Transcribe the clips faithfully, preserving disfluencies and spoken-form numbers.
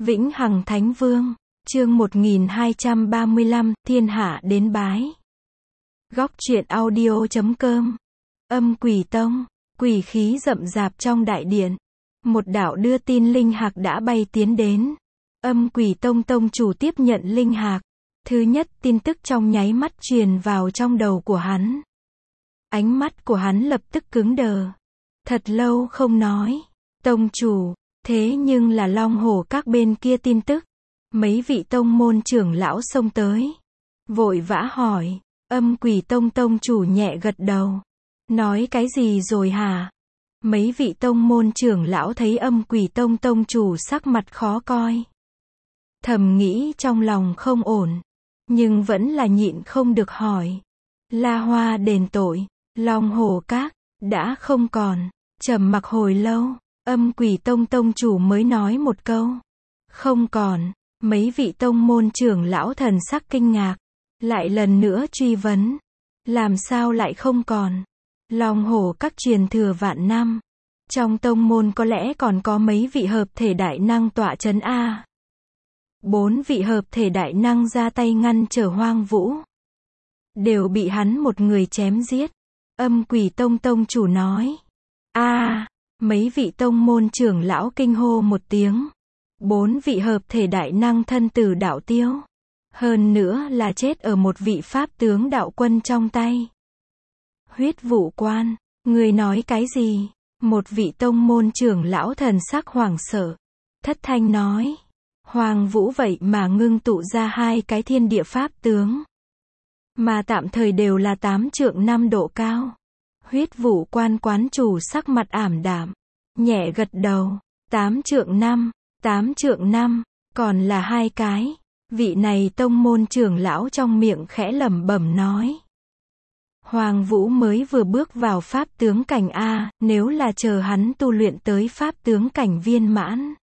Vĩnh Hằng Thánh Vương, chương một nghìn hai trăm ba mươi lăm, thiên hạ đến bái. Góc truyện audio chấm com. Âm Quỷ Tông, quỷ khí rậm rạp trong đại điện. Một đạo đưa tin linh hạc đã bay tiến đến. Âm Quỷ Tông tông chủ tiếp nhận linh hạc. Thứ nhất tin tức trong nháy mắt truyền vào trong đầu của hắn. Ánh mắt của hắn lập tức cứng đờ. Thật lâu không nói. Tông chủ, thế nhưng là Long Hổ các bên kia tin tức. Mấy vị tông môn trưởng lão xông tới. Vội vã hỏi. Âm Quỷ Tông tông chủ nhẹ gật đầu. Nói cái gì rồi hả? Mấy vị tông môn trưởng lão thấy Âm Quỷ Tông tông chủ sắc mặt khó coi. Thầm nghĩ trong lòng không ổn. Nhưng vẫn là nhịn không được hỏi. La Hoa đền tội, Long Hổ các, đã không còn. Trầm mặc hồi lâu, Âm Quỷ Tông tông chủ mới nói một câu. Không còn. Mấy vị tông môn trưởng lão thần sắc kinh ngạc. Lại lần nữa truy vấn. Làm sao lại không còn? Long Hổ các truyền thừa vạn năm. Trong tông môn có lẽ còn có mấy vị hợp thể đại năng tọa chấn A. Bốn vị hợp thể đại năng ra tay ngăn trở Hoang Vũ. Đều bị hắn một người chém giết. Âm Quỷ Tông tông chủ nói. A, mấy vị tông môn trưởng lão kinh hô một tiếng. Bốn vị hợp thể đại năng thân tử đạo tiêu. Hơn nữa là chết ở một vị pháp tướng đạo quân trong tay. Huyết Vũ Quan, người nói cái gì? Một vị tông môn trưởng lão thần sắc hoảng sợ. Thất thanh nói. Hoàng Vũ vậy mà ngưng tụ ra hai cái thiên địa pháp tướng. Mà tạm thời đều là tám trượng năm độ cao. Huyết Vũ Quan quán chủ sắc mặt ảm đạm. Nhẹ gật đầu. Tám trượng năm. Tám trượng năm. Còn là hai cái. Vị này tông môn trưởng lão trong miệng khẽ lẩm bẩm nói. Hoàng Vũ mới vừa bước vào pháp tướng cảnh A, nếu là chờ hắn tu luyện tới pháp tướng cảnh viên mãn.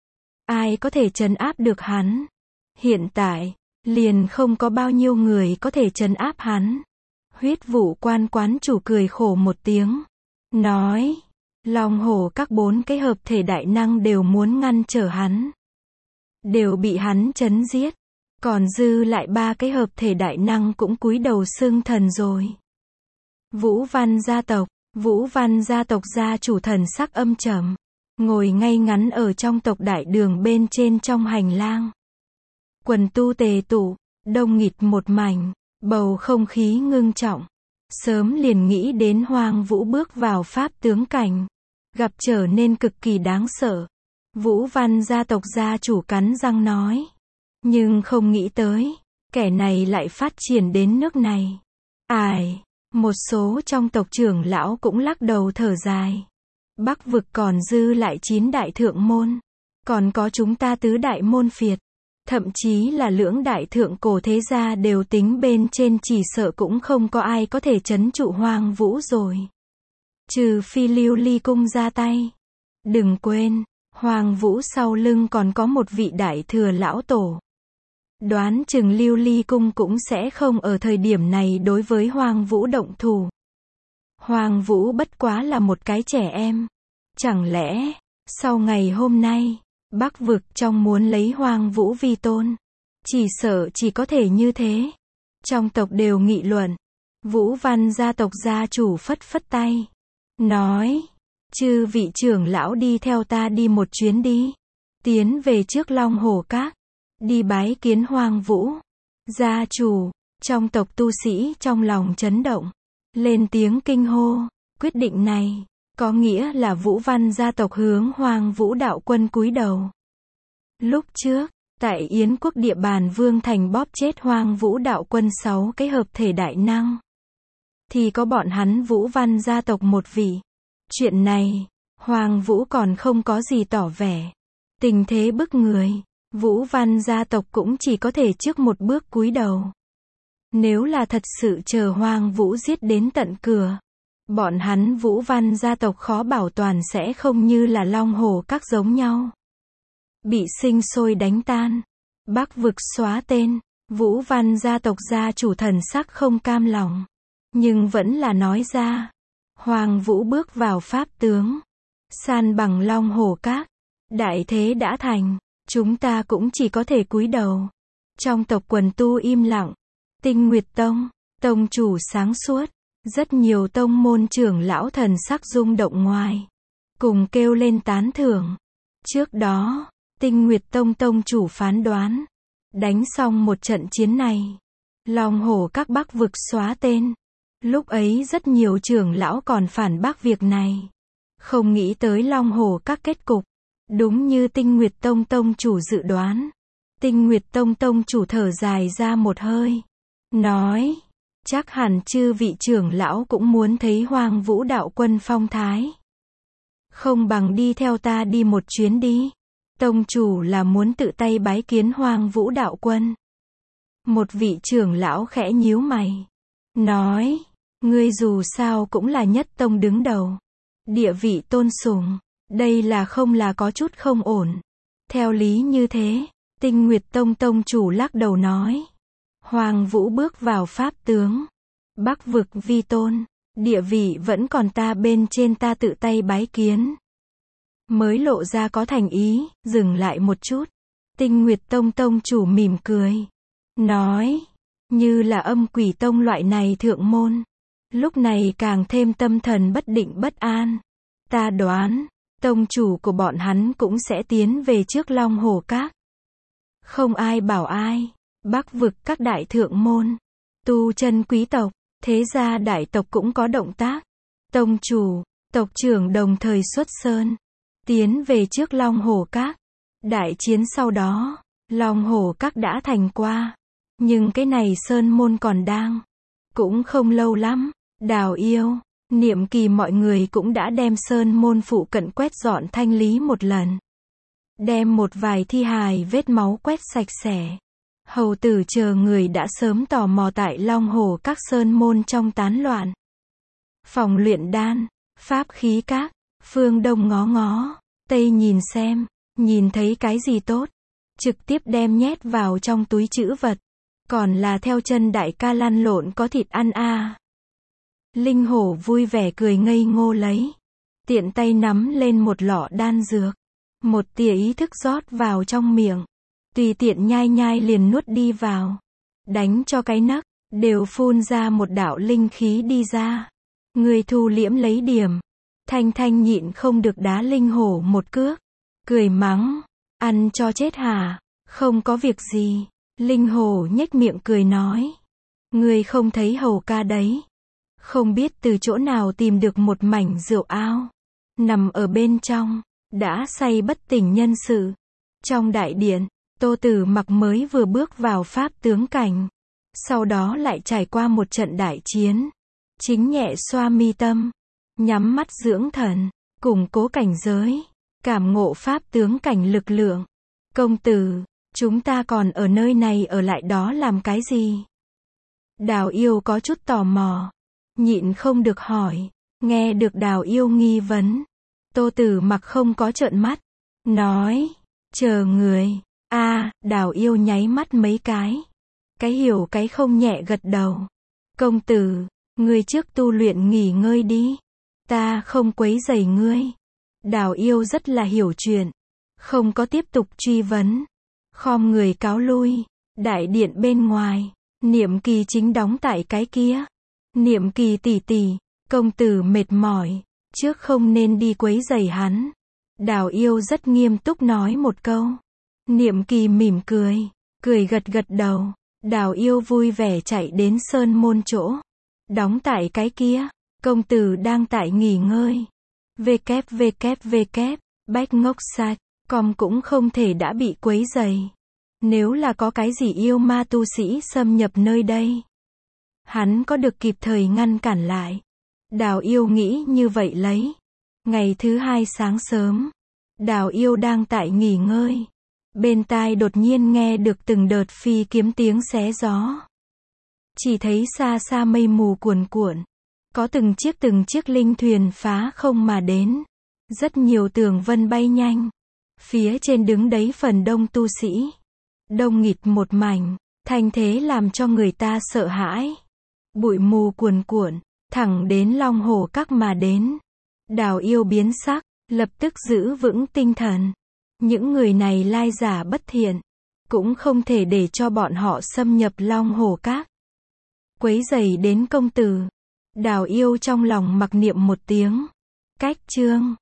Ai có thể trấn áp được hắn? Hiện tại, liền không có bao nhiêu người có thể trấn áp hắn. Huyết Vũ Quan quán chủ cười khổ một tiếng. Nói, Long Hổ các bốn cái hợp thể đại năng đều muốn ngăn trở hắn. Đều bị hắn trấn giết. Còn dư lại ba cái hợp thể đại năng cũng cúi đầu xưng thần rồi. Vũ Văn gia tộc, Vũ Văn gia tộc gia chủ thần sắc âm trầm. Ngồi ngay ngắn ở trong tộc đại đường bên trên trong hành lang. Quần tu tề tụ, đông nghịt một mảnh, bầu không khí ngưng trọng. Sớm liền nghĩ đến Hoang Vũ bước vào pháp tướng cảnh. Gặp trở nên cực kỳ đáng sợ. Vũ Văn gia tộc gia chủ cắn răng nói. Nhưng không nghĩ tới, kẻ này lại phát triển đến nước này. Ai, một số trong tộc trưởng lão cũng lắc đầu thở dài. Bắc vực còn dư lại chín đại thượng môn. Còn có chúng ta tứ đại môn phiệt. Thậm chí là lưỡng đại thượng cổ thế gia đều tính bên trên, chỉ sợ cũng không có ai có thể trấn trụ Hoang Vũ rồi. Trừ phi Lưu Ly cung ra tay. Đừng quên, Hoang Vũ sau lưng còn có một vị đại thừa lão tổ. Đoán chừng Lưu Ly cung cũng sẽ không ở thời điểm này đối với Hoang Vũ động thủ. Hoang Vũ bất quá là một cái trẻ em. Chẳng lẽ, sau ngày hôm nay, Bắc vực trong muốn lấy Hoang Vũ vi tôn. Chỉ sợ chỉ có thể như thế. Trong tộc đều nghị luận. Vũ Văn gia tộc gia chủ phất phất tay. Nói, chư vị trưởng lão đi theo ta đi một chuyến đi. Tiến về trước Long Hổ các. Đi bái kiến Hoang Vũ. Gia chủ, trong tộc tu sĩ trong lòng chấn động. Lên tiếng kinh hô. Quyết định này, có nghĩa là Vũ Văn gia tộc hướng Hoang Vũ đạo quân cúi đầu. Lúc trước, tại Yến quốc địa bàn Vương Thành bóp chết Hoang Vũ đạo quân sáu cái hợp thể đại năng. Thì có bọn hắn Vũ Văn gia tộc một vị. Chuyện này, Hoang Vũ còn không có gì tỏ vẻ. Tình thế bức người. Vũ Văn gia tộc cũng chỉ có thể trước một bước cúi đầu. Nếu là thật sự chờ Hoang Vũ giết đến tận cửa, bọn hắn Vũ Văn gia tộc khó bảo toàn sẽ không như là Long Hổ các giống nhau. Bị sinh sôi đánh tan. Bắc vực xóa tên. Vũ Văn gia tộc gia chủ thần sắc không cam lòng. Nhưng vẫn là nói ra. Hoang Vũ bước vào pháp tướng. San bằng Long Hổ các. Đại thế đã thành. Chúng ta cũng chỉ có thể cúi đầu. Trong tộc quần tu im lặng. Tinh Nguyệt Tông, tông chủ sáng suốt. Rất nhiều tông môn trưởng lão thần sắc rung động ngoài. Cùng kêu lên tán thưởng. Trước đó, Tinh Nguyệt Tông tông chủ phán đoán. Đánh xong một trận chiến này. Long hổ các bắc vực xóa tên. Lúc ấy rất nhiều trưởng lão còn phản bác việc này. Không nghĩ tới Long hổ các kết cục. Đúng như Tinh Nguyệt Tông tông chủ dự đoán. Tinh Nguyệt Tông tông chủ thở dài ra một hơi. Nói, chắc hẳn chư vị trưởng lão cũng muốn thấy Hoang Vũ đạo quân phong thái. Không bằng đi theo ta đi một chuyến đi. Tông chủ là muốn tự tay bái kiến Hoang Vũ đạo quân. Một vị trưởng lão khẽ nhíu mày. Nói, ngươi dù sao cũng là nhất tông đứng đầu. Địa vị tôn sùng. Đây là không là có chút không ổn. Theo lý như thế, Tinh Nguyệt Tông tông chủ lắc đầu nói. Hoang Vũ bước vào pháp tướng. Bắc vực vi tôn. Địa vị vẫn còn ta bên trên, ta tự tay bái kiến. Mới lộ ra có thành ý, dừng lại một chút. Tinh Nguyệt Tông tông chủ mỉm cười. Nói, như là Âm Quỷ Tông loại này thượng môn. Lúc này càng thêm tâm thần bất định bất an. Ta đoán, tông chủ của bọn hắn cũng sẽ tiến về trước Long Hổ Các. Không ai bảo ai. Bắc vực các đại thượng môn, tu chân quý tộc, thế gia đại tộc cũng có động tác. Tông chủ, tộc trưởng đồng thời xuất sơn, tiến về trước Long Hổ Các. Đại chiến sau đó, Long Hổ Các đã thành qua. Nhưng cái này sơn môn còn đang. Cũng không lâu lắm, Đào Yêu, Niệm Kỳ mọi người cũng đã đem sơn môn phụ cận quét dọn thanh lý một lần. Đem một vài thi hài vết máu quét sạch sẽ. Hầu tử chờ người đã sớm tò mò tại Long Hổ Các sơn môn trong tán loạn. Phòng luyện đan, pháp khí các, phương đông ngó ngó, tây nhìn xem, nhìn thấy cái gì tốt, trực tiếp đem nhét vào trong túi trữ vật. Còn là theo chân đại ca lăn lộn có thịt ăn a. À. Linh hổ vui vẻ cười ngây ngô lấy. Tiện tay nắm lên một lọ đan dược. Một tia ý thức rót vào trong miệng. Tùy tiện nhai nhai liền nuốt đi vào. Đánh cho cái nấc, đều phun ra một đạo linh khí đi ra. Người thu liễm lấy điểm. Thanh Thanh nhịn không được đá linh hổ một cước. Cười mắng, ăn cho chết hả? Không có việc gì. Linh hổ nhếch miệng cười nói. Người không thấy hầu ca đấy. Không biết từ chỗ nào tìm được một mảnh rượu ao. Nằm ở bên trong, đã say bất tỉnh nhân sự. Trong đại điện, Tô Tử Mặc mới vừa bước vào pháp tướng cảnh. Sau đó lại trải qua một trận đại chiến. Chính nhẹ xoa mi tâm. Nhắm mắt dưỡng thần. Củng cố cảnh giới. Cảm ngộ pháp tướng cảnh lực lượng. Công tử, chúng ta còn ở nơi này ở lại đó làm cái gì? Đào Yêu có chút tò mò. Nhịn không được hỏi. Nghe được Đào Yêu nghi vấn. Tô Tử Mặc không có trợn mắt. Nói. Chờ người. a à, Đào Yêu nháy mắt mấy cái. Cái hiểu cái không nhẹ gật đầu. Công tử, ngươi trước tu luyện nghỉ ngơi đi. Ta không quấy rầy ngươi. Đào Yêu rất là hiểu chuyện. Không có tiếp tục truy vấn. Khom người cáo lui. Đại điện bên ngoài. Niệm Kỳ chính đóng tại cái kia. Niệm Kỳ tỷ tỷ, công tử mệt mỏi. Trước không nên đi quấy rầy hắn. Đào Yêu rất nghiêm túc nói một câu. Niệm Kỳ mỉm cười. Cười gật gật đầu. Đào Yêu vui vẻ chạy đến sơn môn chỗ. Đóng tại cái kia. Công tử đang tại nghỉ ngơi. www. Bách ngốc sạch. Com cũng không thể đã bị quấy rầy. Nếu là có cái gì yêu ma tu sĩ xâm nhập nơi đây. Hắn có được kịp thời ngăn cản lại. Đào Yêu nghĩ như vậy lấy. Ngày thứ hai sáng sớm. Đào Yêu đang tại nghỉ ngơi. Bên tai đột nhiên nghe được từng đợt phi kiếm tiếng xé gió. Chỉ thấy xa xa mây mù cuồn cuộn. Có từng chiếc từng chiếc linh thuyền phá không mà đến. Rất nhiều tường vân bay nhanh. Phía trên đứng đấy phần đông tu sĩ. Đông nghịt một mảnh. Thanh thế làm cho người ta sợ hãi. Bụi mù cuồn cuộn. Thẳng đến Long Hổ Các mà đến. Đào Yêu biến sắc. Lập tức giữ vững tinh thần. Những người này lai giả bất thiện, cũng không thể để cho bọn họ xâm nhập Long Hồ Các, quấy rầy đến công tử. Đào Yêu trong lòng mặc niệm một tiếng. Cách chương